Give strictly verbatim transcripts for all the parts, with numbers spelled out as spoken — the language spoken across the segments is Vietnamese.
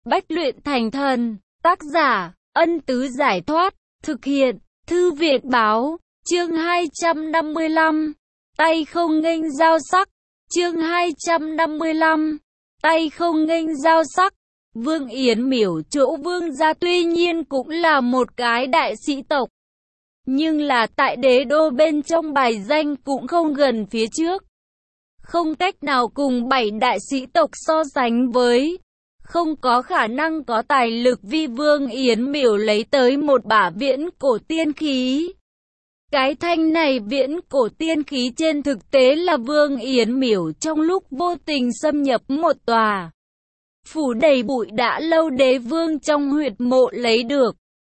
Bách luyện thành thần. Tác giả, Ân Tứ Giải Thoát. Thực hiện, Thư Việt Báo. Chương hai trăm năm mươi lăm. Tay không nghênh giao sắc. Chương hai trăm năm mươi lăm. Tay không nghênh giao sắc. Vương Yến miểu chỗ vương gia tuy nhiên cũng là một cái đại sĩ tộc. Nhưng là tại đế đô bên trong bài danh cũng không gần phía trước. Không cách nào cùng bảy đại sĩ tộc so sánh với. Không có khả năng có tài lực vi Vương Yến miểu lấy tới một bả viễn cổ tiên khí. Cái thanh này viễn cổ tiên khí trên thực tế là Vương Yến miểu trong lúc vô tình xâm nhập một tòa phủ đầy bụi đã lâu đế vương trong huyệt mộ lấy được.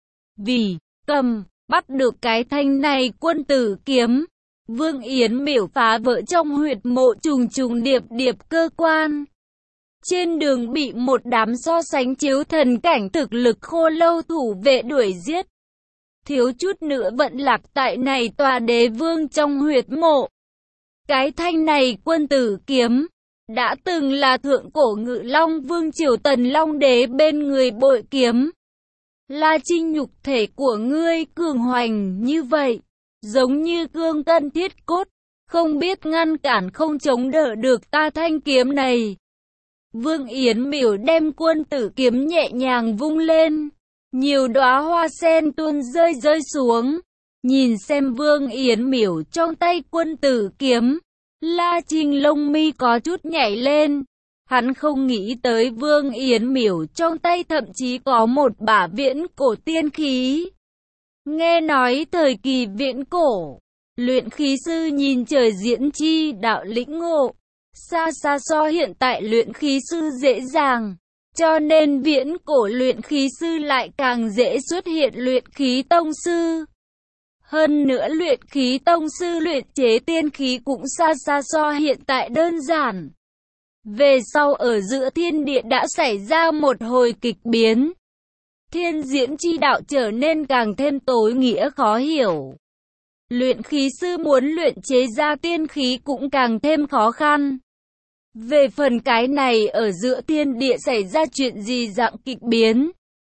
Vì cầm bắt được cái thanh này quân tử kiếm, Vương Yến miểu phá vỡ trong huyệt mộ trùng trùng điệp điệp cơ quan. Trên đường bị một đám so sánh chiếu thần cảnh thực lực khô lâu thủ vệ đuổi giết. Thiếu chút nữa vận lạc tại này tòa đế vương trong huyệt mộ. Cái thanh này quân tử kiếm đã từng là thượng cổ Ngự Long Vương triều Tần Long đế bên người bội kiếm. La Trinh nhục thể của ngươi cường hoành như vậy, giống như cương cân thiết cốt, không biết ngăn cản không chống đỡ được ta thanh kiếm này. Vương Yến miểu đem quân tử kiếm nhẹ nhàng vung lên, nhiều đóa hoa sen tuôn rơi rơi xuống. Nhìn xem Vương Yến miểu trong tay quân tử kiếm, La Trinh lông mi có chút nhảy lên. Hắn không nghĩ tới Vương Yến miểu trong tay thậm chí có một bả viễn cổ tiên khí. Nghe nói thời kỳ viễn cổ, luyện khí sư nhìn trời diễn chi đạo lĩnh ngộ, xa xa so hiện tại luyện khí sư dễ dàng. Cho nên viễn cổ luyện khí sư lại càng dễ xuất hiện luyện khí tông sư. Hơn nữa luyện khí tông sư luyện chế tiên khí cũng xa xa so hiện tại đơn giản. Về sau ở giữa thiên địa đã xảy ra một hồi kịch biến. Thiên diễn chi đạo trở nên càng thêm tối nghĩa khó hiểu. Luyện khí sư muốn luyện chế ra tiên khí cũng càng thêm khó khăn. Về phần cái này ở giữa thiên địa xảy ra chuyện gì dạng kịch biến?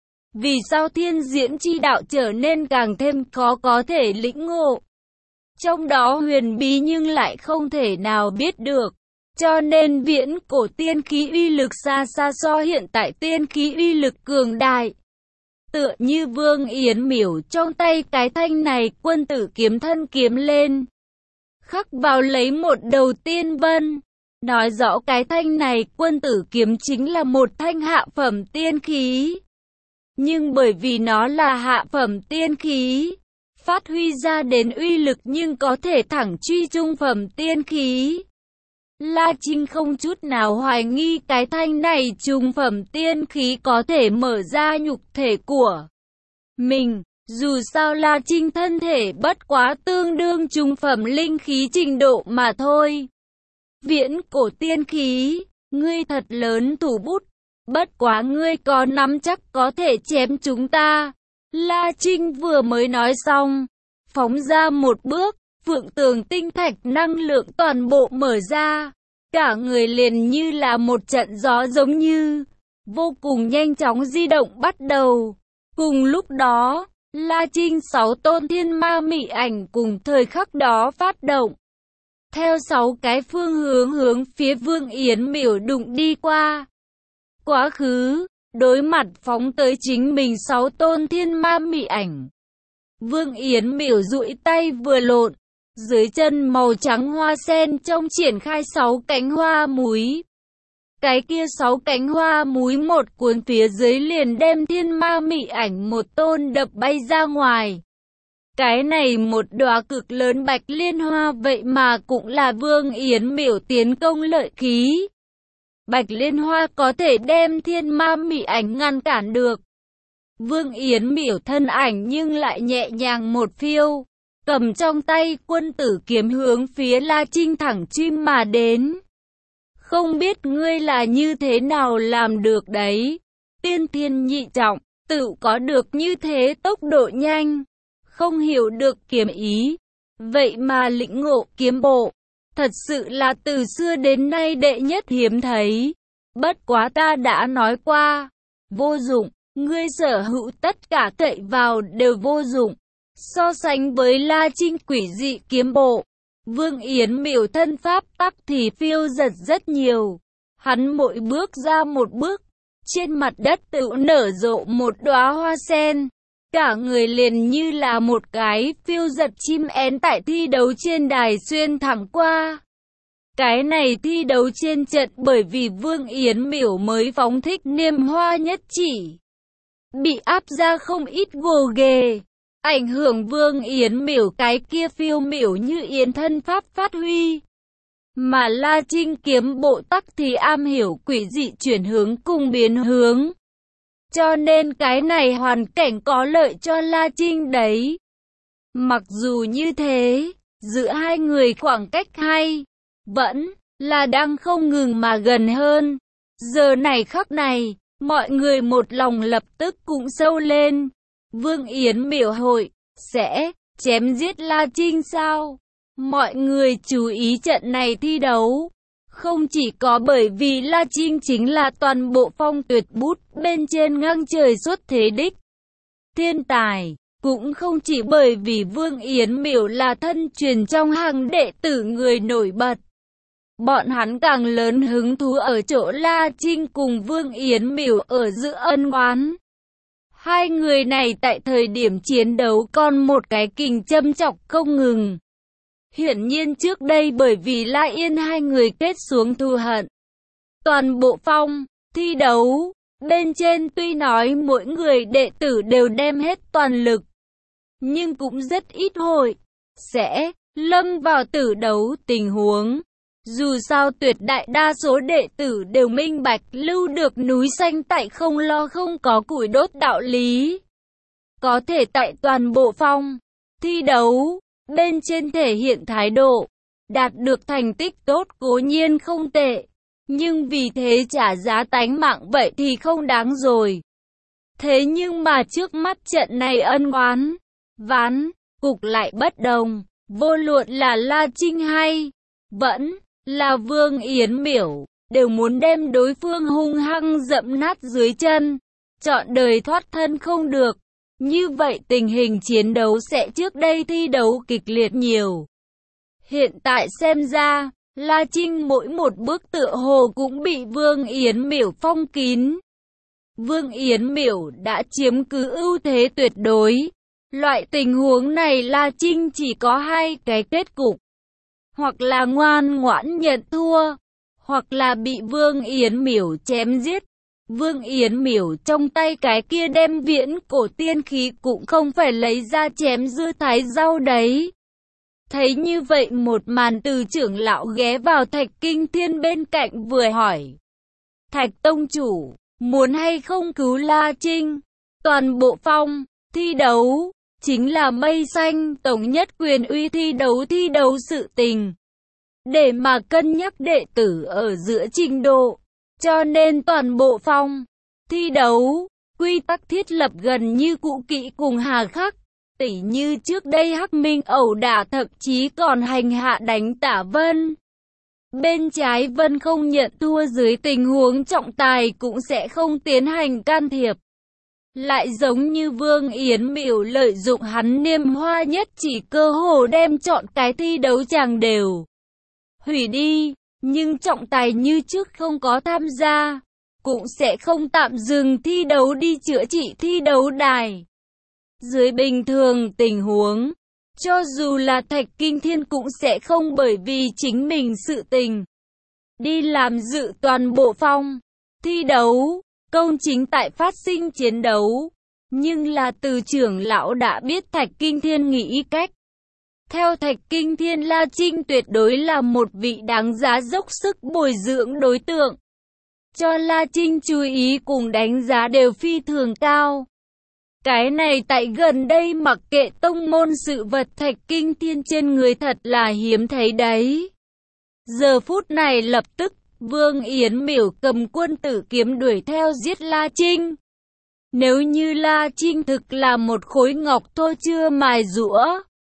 Vì sao thiên diễn chi đạo trở nên càng thêm khó có thể lĩnh ngộ? Trong đó huyền bí nhưng lại không thể nào biết được. Cho nên viễn cổ tiên khí uy lực xa xa so hiện tại tiên khí uy lực cường đại. Tựa như Vương Yến miểu trong tay cái thanh này quân tử kiếm thân kiếm lên, khắc vào lấy một đầu tiên vân. Nói rõ cái thanh này quân tử kiếm chính là một thanh hạ phẩm tiên khí. Nhưng bởi vì nó là hạ phẩm tiên khí, phát huy ra đến uy lực nhưng có thể thẳng truy trung phẩm tiên khí. La Trinh không chút nào hoài nghi cái thanh này trung phẩm tiên khí có thể mở ra nhục thể của mình. Dù sao La Trinh thân thể bất quá tương đương trung phẩm linh khí trình độ mà thôi. Viễn cổ tiên khí, ngươi thật lớn thủ bút, bất quá ngươi có nắm chắc có thể chém chúng ta. La Trinh vừa mới nói xong, phóng ra một bước, phượng tường tinh thạch năng lượng toàn bộ mở ra. Cả người liền như là một trận gió giống như, vô cùng nhanh chóng di động bắt đầu. Cùng lúc đó, La Trinh sáu tôn thiên ma mị ảnh cùng thời khắc đó phát động. Theo sáu cái phương hướng hướng phía Vương Yến miểu đụng đi qua. Quá khứ, đối mặt phóng tới chính mình sáu tôn thiên ma mị ảnh. Vương Yến miểu duỗi tay vừa lộn, dưới chân màu trắng hoa sen trong triển khai sáu cánh hoa múi. Cái kia sáu cánh hoa múi một cuốn phía dưới liền đem thiên ma mị ảnh một tôn đập bay ra ngoài. Cái này một đóa cực lớn bạch liên hoa vậy mà cũng là Vương Yến miểu tiến công lợi khí. Bạch liên hoa có thể đem thiên ma mị ảnh ngăn cản được. Vương Yến miểu thân ảnh nhưng lại nhẹ nhàng một phiêu, cầm trong tay quân tử kiếm hướng phía La Trinh thẳng chim mà đến. Không biết ngươi là như thế nào làm được đấy. Tiên thiên nhị trọng, tự có được như thế tốc độ nhanh. Không hiểu được kiếm ý, vậy mà lĩnh ngộ kiếm bộ. Thật sự là từ xưa đến nay đệ nhất hiếm thấy. Bất quá ta đã nói qua, vô dụng, ngươi sở hữu tất cả cậy vào đều vô dụng. So sánh với La Trinh quỷ dị kiếm bộ, Vương Yến Miểu thân pháp tắc thì phiêu giật rất nhiều. Hắn mỗi bước ra một bước, trên mặt đất tự nở rộ một đóa hoa sen. Cả người liền như là một cái phiêu giật chim én tại thi đấu trên đài xuyên thẳng qua. Cái này thi đấu trên trận bởi vì Vương Yến Miểu mới phóng thích niêm hoa nhất chỉ, bị áp ra không ít gồ ghề, ảnh hưởng Vương Yến Miểu cái kia phiêu miểu như yến thân pháp phát huy. Mà La Trinh kiếm bộ tắc thì am hiểu quỷ dị chuyển hướng cùng biến hướng. Cho nên cái này hoàn cảnh có lợi cho La Trinh đấy. Mặc dù như thế, giữa hai người khoảng cách hay vẫn là đang không ngừng mà gần hơn. Giờ này khắc này, mọi người một lòng lập tức cũng sâu lên. Vương Yến Miểu hội sẽ chém giết La Trinh sao? Mọi người chú ý trận này thi đấu. Không chỉ có bởi vì La Trinh chính là toàn bộ phong tuyệt bút bên trên ngang trời xuất thế đích thiên tài, cũng không chỉ bởi vì Vương Yến Miểu là thân truyền trong hàng đệ tử người nổi bật. Bọn hắn càng lớn hứng thú ở chỗ La Trinh cùng Vương Yến Miểu ở giữa ân oán. Hai người này tại thời điểm chiến đấu còn một cái kình châm chọc không ngừng. Hiển nhiên trước đây bởi vì La Yên hai người kết xuống thù hận. Toàn bộ phong thi đấu bên trên tuy nói mỗi người đệ tử đều đem hết toàn lực, nhưng cũng rất ít hội sẽ lâm vào tử đấu tình huống. Dù sao tuyệt đại đa số đệ tử đều minh bạch lưu được núi xanh tại không lo không có củi đốt đạo lý. Có thể tại toàn bộ phong thi đấu bên trên thể hiện thái độ, đạt được thành tích tốt cố nhiên không tệ, nhưng vì thế trả giá tánh mạng vậy thì không đáng rồi. Thế nhưng mà trước mắt trận này ân oán ván cục lại bất đồng, vô luận là La Trinh hay vẫn là Vương Yến Miểu, đều muốn đem đối phương hung hăng dẫm nát dưới chân, trọn đời thoát thân không được. Như vậy tình hình chiến đấu sẽ trước đây thi đấu kịch liệt nhiều. Hiện tại xem ra, La Trinh mỗi một bước tựa hồ cũng bị Vương Yến Miểu phong kín. Vương Yến Miểu đã chiếm cứ ưu thế tuyệt đối. Loại tình huống này La Trinh chỉ có hai cái kết cục. Hoặc là ngoan ngoãn nhận thua, hoặc là bị Vương Yến Miểu chém giết. Vương Yến Miểu trong tay cái kia đem viễn cổ tiên khí cũng không phải lấy ra chém dưa thái rau đấy. Thấy như vậy một màn từ trưởng lão ghé vào Thạch Kinh Thiên bên cạnh vừa hỏi. Thạch tông chủ, muốn hay không cứu La Trinh? Toàn bộ phong thi đấu chính là mây xanh tổng nhất quyền uy thi đấu thi đấu sự tình. Để mà cân nhắc đệ tử ở giữa trình độ. Cho nên toàn bộ phong thi đấu, quy tắc thiết lập gần như cũ kỹ cùng hà khắc. Tỉ như trước đây Hắc Minh ẩu đả thậm chí còn hành hạ đánh Tả Vân. Bên trái Vân không nhận thua dưới tình huống trọng tài cũng sẽ không tiến hành can thiệp. Lại giống như Vương Yến Miểu lợi dụng hắn niêm hoa nhất chỉ cơ hồ đem chọn cái thi đấu chàng đều hủy đi. Nhưng trọng tài như trước không có tham gia, cũng sẽ không tạm dừng thi đấu đi chữa trị thi đấu đài. Dưới bình thường tình huống, cho dù là Thạch Kinh Thiên cũng sẽ không bởi vì chính mình sự tình đi làm dự toàn bộ phong thi đấu, công chính tại phát sinh chiến đấu. Nhưng là từ trưởng lão đã biết Thạch Kinh Thiên nghĩ cách. Theo Thạch Kinh Thiên, La Trinh tuyệt đối là một vị đáng giá dốc sức bồi dưỡng đối tượng. Cho La Trinh chú ý cùng đánh giá đều phi thường cao. Cái này tại gần đây mặc kệ tông môn sự vật Thạch Kinh Thiên trên người thật là hiếm thấy đấy. Giờ phút này lập tức, Vương Yến Miểu cầm quân tử kiếm đuổi theo giết La Trinh. Nếu như La Trinh thực là một khối ngọc thô chưa mài giũa,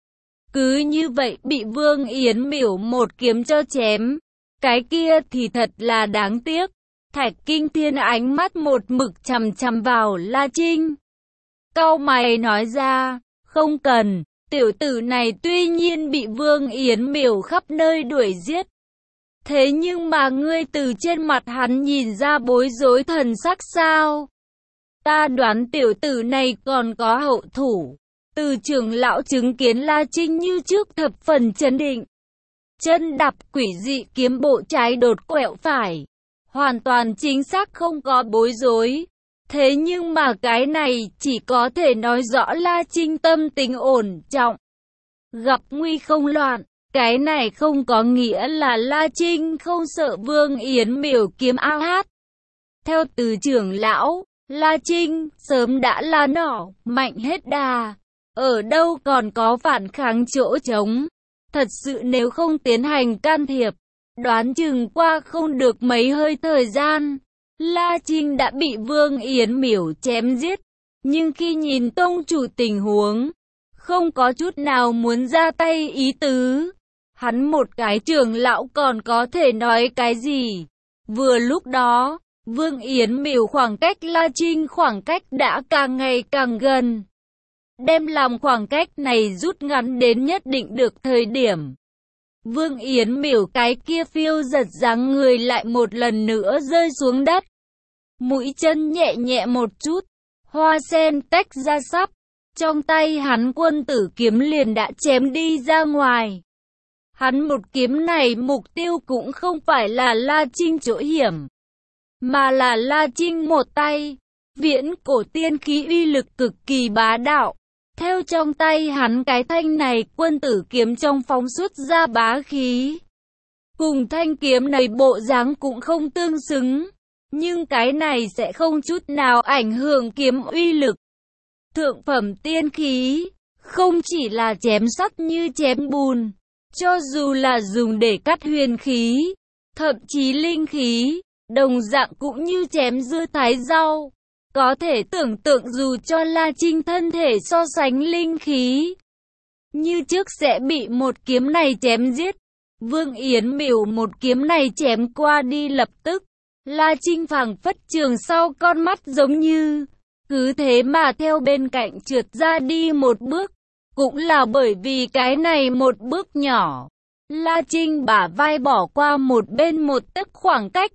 cứ như vậy bị Vương Yến Miểu một kiếm cho chém, cái kia thì thật là đáng tiếc. Thạch Kinh Thiên ánh mắt một mực chằm chằm vào La Trinh. Cau mày nói ra, không cần, tiểu tử này tuy nhiên bị Vương Yến Miểu khắp nơi đuổi giết. Thế nhưng mà ngươi từ trên mặt hắn nhìn ra bối rối thần sắc sao? Ta đoán tiểu tử này còn có hậu thủ. Từ trưởng lão chứng kiến La Trinh như trước thập phần chấn định. Chân đạp quỷ dị kiếm bộ trái đột quẹo phải. Hoàn toàn chính xác không có bối rối. Thế nhưng mà cái này chỉ có thể nói rõ La Trinh tâm tình ổn trọng. Gặp nguy không loạn. Cái này không có nghĩa là La Trinh không sợ Vương Yến Miểu kiếm ao hát. Theo từ trưởng lão, La Trinh sớm đã là nỏ, mạnh hết đà. Ở đâu còn có phản kháng chỗ trống. Thật sự nếu không tiến hành can thiệp, đoán chừng qua không được mấy hơi thời gian, La Trinh đã bị Vương Yến Miểu chém giết. Nhưng khi nhìn tông chủ tình huống, không có chút nào muốn ra tay ý tứ. Hắn một cái trưởng lão còn có thể nói cái gì? Vừa lúc đó, Vương Yến Miểu khoảng cách La Trinh khoảng cách đã càng ngày càng gần. Đem làm khoảng cách này rút ngắn đến nhất định được thời điểm. Vương Yến Miểu cái kia phiêu giật dáng người lại một lần nữa rơi xuống đất. Mũi chân nhẹ nhẹ một chút, hoa sen tách ra sắp. Trong tay hắn quân tử kiếm liền đã chém đi ra ngoài. Hắn một kiếm này mục tiêu cũng không phải là La Trinh chỗ hiểm, mà là La Trinh một tay. Viễn cổ tiên khí uy lực cực kỳ bá đạo. Theo trong tay hắn cái thanh này quân tử kiếm trong phóng xuất ra bá khí. Cùng thanh kiếm này bộ dáng cũng không tương xứng. Nhưng cái này sẽ không chút nào ảnh hưởng kiếm uy lực. Thượng phẩm tiên khí, không chỉ là chém sắt như chém bùn. Cho dù là dùng để cắt huyền khí, thậm chí linh khí, đồng dạng cũng như chém dưa thái rau. Có thể tưởng tượng dù cho La Trinh thân thể so sánh linh khí, như trước sẽ bị một kiếm này chém giết. Vương Yến Miểu một kiếm này chém qua đi lập tức. La Trinh phảng phất trường sau con mắt giống như, cứ thế mà theo bên cạnh trượt ra đi một bước. Cũng là bởi vì cái này một bước nhỏ, La Trinh bả vai bỏ qua một bên một tấc khoảng cách.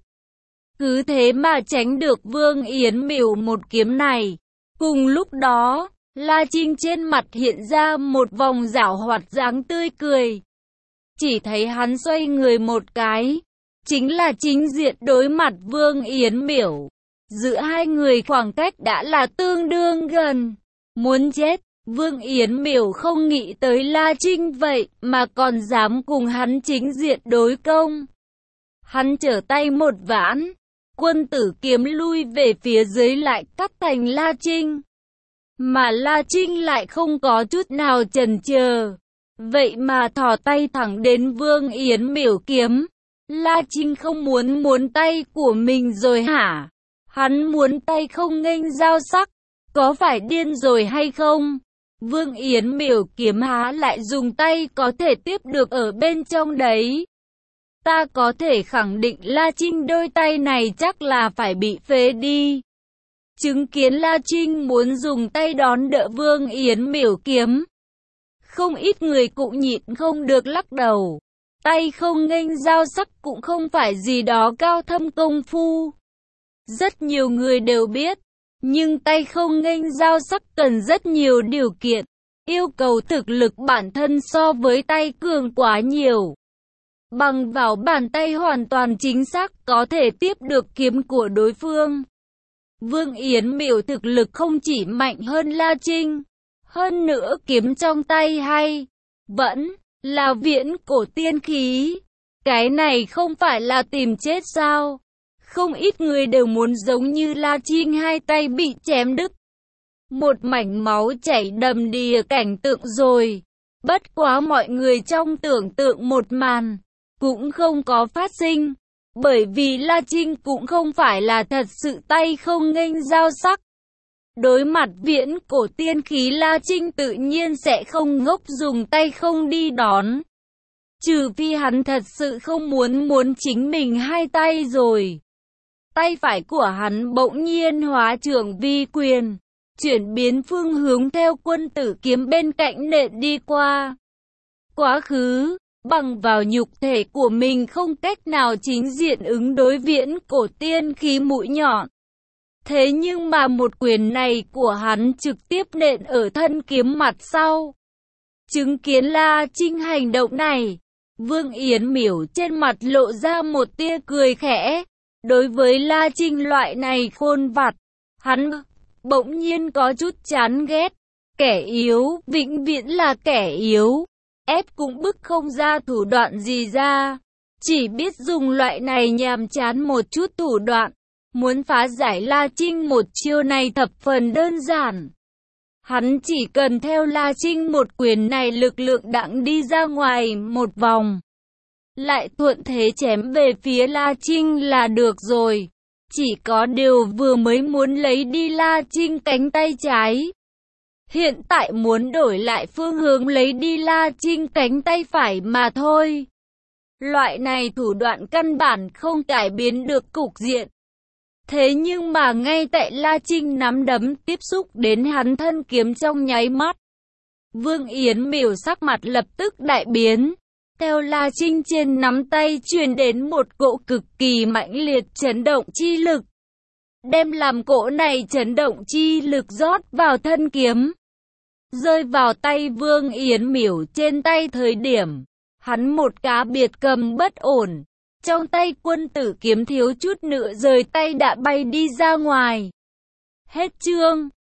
Cứ thế mà tránh được Vương Yến Miểu một kiếm này. Cùng lúc đó, La Trinh trên mặt hiện ra một vòng giảo hoạt dáng tươi cười. Chỉ thấy hắn xoay người một cái, chính là chính diện đối mặt Vương Yến Miểu. Giữa hai người khoảng cách đã là tương đương gần. Muốn chết, Vương Yến Miểu không nghĩ tới La Trinh vậy mà còn dám cùng hắn chính diện đối công. Hắn trở tay một vãn, quân tử kiếm lui về phía dưới lại cắt thành La Trinh. Mà La Trinh lại không có chút nào chần chờ, vậy mà thò tay thẳng đến Vương Yến Miểu kiếm. La Trinh không muốn muốn tay của mình rồi hả? Hắn muốn tay không nghênh giao sắc, có phải điên rồi hay không? Vương Yến Miểu kiếm há lại dùng tay có thể tiếp được ở bên trong đấy. Ta có thể khẳng định La Trinh đôi tay này chắc là phải bị phế đi. Chứng kiến La Trinh muốn dùng tay đón đỡ Vương Yến Miểu kiếm, không ít người cũng nhịn không được lắc đầu. Tay không nghênh giao sắc cũng không phải gì đó cao thâm công phu. Rất nhiều người đều biết, nhưng tay không nghênh giao sắc cần rất nhiều điều kiện, yêu cầu thực lực bản thân so với tay cường quá nhiều. Bằng vào bàn tay hoàn toàn chính xác có thể tiếp được kiếm của đối phương. Vương Yến Miểu thực lực không chỉ mạnh hơn La Trinh, hơn nữa kiếm trong tay hay, vẫn là viễn cổ tiên khí. Cái này không phải là tìm chết sao? Không ít người đều muốn giống như La Trinh hai tay bị chém đứt. Một mảnh máu chảy đầm đìa cảnh tượng rồi. Bất quá mọi người trong tưởng tượng một màn, cũng không có phát sinh. Bởi vì La Trinh cũng không phải là thật sự tay không nghênh giao sắc. Đối mặt viễn cổ tiên khí La Trinh tự nhiên sẽ không ngốc dùng tay không đi đón. Trừ phi hắn thật sự không muốn muốn chính mình hai tay rồi. tay phải của hắn bỗng nhiên hóa trưởng vi quyền, chuyển biến phương hướng theo quân tử kiếm bên cạnh nện đi qua. Quá khứ, bằng vào nhục thể của mình không cách nào chính diện ứng đối viễn cổ tiên khí mũi nhọn. Thế nhưng mà một quyền này của hắn trực tiếp nện ở thân kiếm mặt sau. Chứng kiến La Trinh hành động này, Vương Yến Miểu trên mặt lộ ra một tia cười khẽ. Đối với La Trinh loại này khôn vặt, hắn bỗng nhiên có chút chán ghét. Kẻ yếu, vĩnh viễn là kẻ yếu. Ép cũng bức không ra thủ đoạn gì ra. Chỉ biết dùng loại này nhàm chán một chút thủ đoạn. Muốn phá giải La Trinh một chiêu này thập phần đơn giản. Hắn chỉ cần theo La Trinh một quyền này lực lượng đặng đi ra ngoài một vòng. Lại thuận thế chém về phía La Trinh là được rồi. Chỉ có điều vừa mới muốn lấy đi La Trinh cánh tay trái. Hiện tại muốn đổi lại phương hướng lấy đi La Trinh cánh tay phải mà thôi. Loại này thủ đoạn căn bản không cải biến được cục diện. Thế nhưng mà ngay tại La Trinh nắm đấm tiếp xúc đến hắn thân kiếm trong nháy mắt, Vương Yến Miểu sắc mặt lập tức đại biến. Theo La Trinh trên nắm tay truyền đến một cỗ cực kỳ mãnh liệt chấn động chi lực. Đem làm cỗ này chấn động chi lực rót vào thân kiếm. Rơi vào tay Vương Yến Miểu trên tay thời điểm, hắn một cá biệt cầm bất ổn. Trong tay quân tử kiếm thiếu chút nữa rời tay đã bay đi ra ngoài. Hết chương.